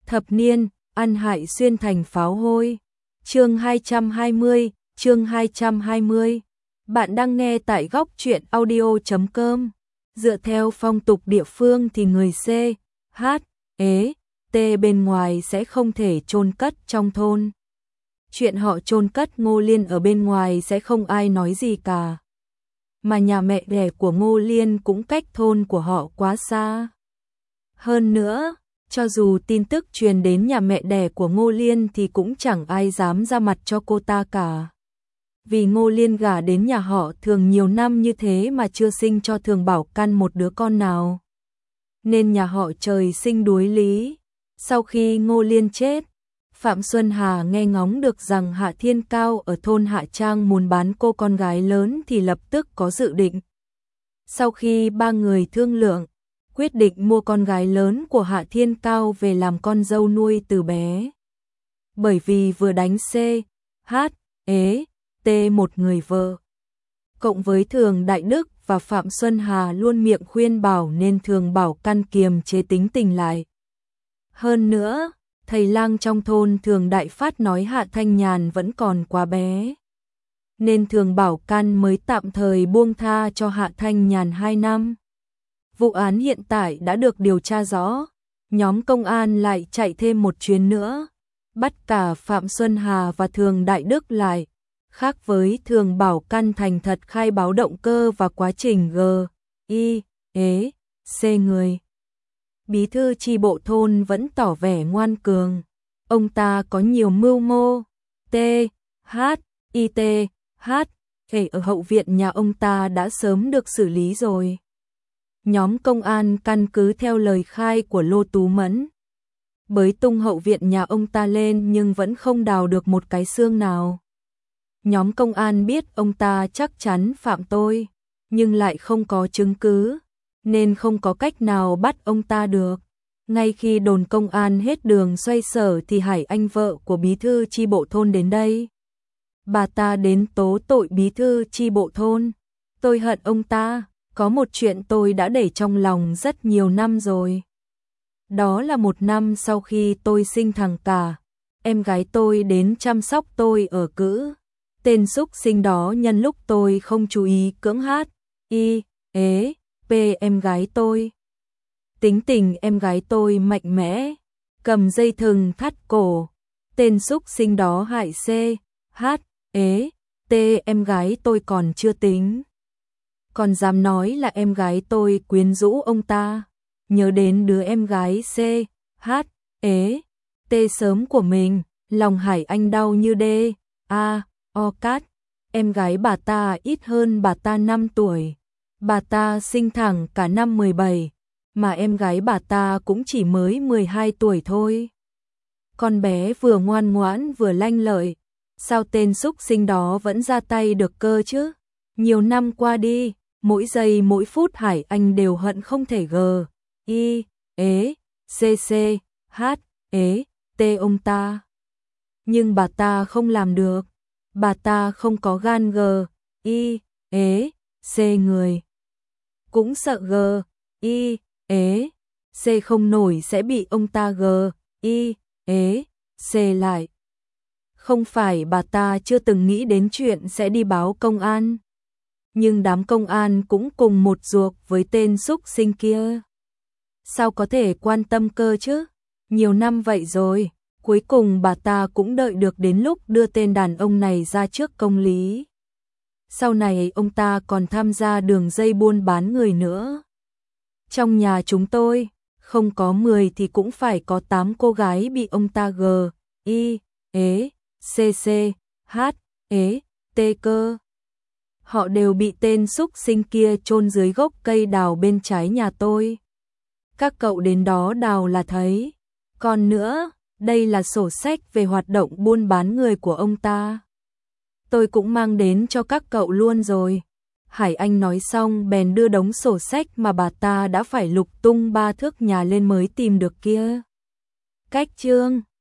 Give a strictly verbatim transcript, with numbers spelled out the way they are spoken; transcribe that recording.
Thập niên, ăn hại xuyên thành pháo hôi. Chương hai trăm hai mươi, chương hai trăm hai mươi. Bạn đang nghe tại góc truyện audio chấm com. Dựa theo phong tục địa phương thì người C, H, ế, T bên ngoài sẽ không thể chôn cất trong thôn. Chuyện họ chôn cất Ngô Liên ở bên ngoài sẽ không ai nói gì cả. Mà nhà mẹ đẻ của Ngô Liên cũng cách thôn của họ quá xa. Hơn nữa, cho dù tin tức truyền đến nhà mẹ đẻ của Ngô Liên thì cũng chẳng ai dám ra mặt cho cô ta cả. Vì Ngô Liên gả đến nhà họ Thường nhiều năm như thế mà chưa sinh cho Thường Bảo Căn một đứa con nào. Nên nhà họ trời sinh đuối lý. Sau khi Ngô Liên chết, Phạm Xuân Hà nghe ngóng được rằng Hạ Thiên Cao ở thôn Hạ Trang muốn bán cô con gái lớn thì lập tức có dự định. Sau khi ba người thương lượng, quyết định mua con gái lớn của Hạ Thiên Cao về làm con dâu nuôi từ bé. Bởi vì vừa đánh C, H, ế, T một người vợ. Cộng với Thường Đại Đức và Phạm Xuân Hà luôn miệng khuyên bảo nên Thường Bảo Căn kiềm chế tính tình lại. Hơn nữa, thầy lang trong thôn Thường Đại Phát nói Hạ Thanh Nhàn vẫn còn quá bé. Nên Thường Bảo Căn mới tạm thời buông tha cho Hạ Thanh Nhàn hai năm. Vụ án hiện tại đã được điều tra rõ, nhóm công an lại chạy thêm một chuyến nữa, bắt cả Phạm Xuân Hà và Thường Đại Đức lại. Khác với Thường Bảo Căn thành thật khai báo động cơ và quá trình G, I, ế, C người. Bí thư chi bộ thôn vẫn tỏ vẻ ngoan cường. Ông ta có nhiều mưu mô. T, H, I T, H, E ở hậu viện nhà ông ta đã sớm được xử lý rồi. Nhóm công an căn cứ theo lời khai của Lô Tú Mẫn, bới tung hậu viện nhà ông ta lên nhưng vẫn không đào được một cái xương nào. Nhóm công an biết ông ta chắc chắn phạm tội, nhưng lại không có chứng cứ, nên không có cách nào bắt ông ta được. Ngay khi đồn công an hết đường xoay sở thì Hải Anh vợ của bí thư chi bộ thôn đến đây. Bà ta đến tố tội bí thư chi bộ thôn. Tôi hận ông ta, có một chuyện tôi đã để trong lòng rất nhiều năm rồi. Đó là một năm sau khi tôi sinh thằng cả, em gái tôi đến chăm sóc tôi ở cữ. Tên xúc sinh đó nhân lúc tôi không chú ý cưỡng hát, I, ế, P em gái tôi. Tính tình em gái tôi mạnh mẽ, cầm dây thừng thắt cổ. Tên xúc sinh đó hại C, H, ế, T em gái tôi còn chưa tính. Còn dám nói là em gái tôi quyến rũ ông ta. Nhớ đến đứa em gái C, H, ế, T sớm của mình, lòng Hải Anh đau như đê, A, O cát. Em gái bà ta ít hơn bà ta năm tuổi. Bà ta sinh thẳng cả năm mười bảy, mà em gái bà ta cũng chỉ mới mười hai tuổi thôi. Con bé vừa ngoan ngoãn vừa lanh lợi, sao tên xúc sinh đó vẫn ra tay được cơ chứ? Nhiều năm qua đi, mỗi giây mỗi phút Hải Anh đều hận không thể g, I, ế, C C, H, ế, T ông ta. Nhưng bà ta không làm được. Bà ta không có gan g, I, ế, C người. Cũng sợ g, I, ế, C không nổi sẽ bị ông ta g, I, ế, C lại. Không phải bà ta chưa từng nghĩ đến chuyện sẽ đi báo công an. Nhưng đám công an cũng cùng một ruột với tên xúc sinh kia. Sao có thể quan tâm cơ chứ? Nhiều năm vậy rồi, cuối cùng bà ta cũng đợi được đến lúc đưa tên đàn ông này ra trước công lý. Sau này ông ta còn tham gia đường dây buôn bán người nữa. Trong nhà chúng tôi, không có mười thì cũng phải có tám cô gái bị ông ta g, I, ế, C C, H, ế, T cơ. Họ đều bị tên xúc sinh kia chôn dưới gốc cây đào bên trái nhà tôi. Các cậu đến đó đào là thấy. Còn nữa, đây là sổ sách về hoạt động buôn bán người của ông ta. Tôi cũng mang đến cho các cậu luôn rồi. Hải Anh nói xong bèn đưa đống sổ sách mà bà ta đã phải lục tung ba thước nhà lên mới tìm được kia. Cách chương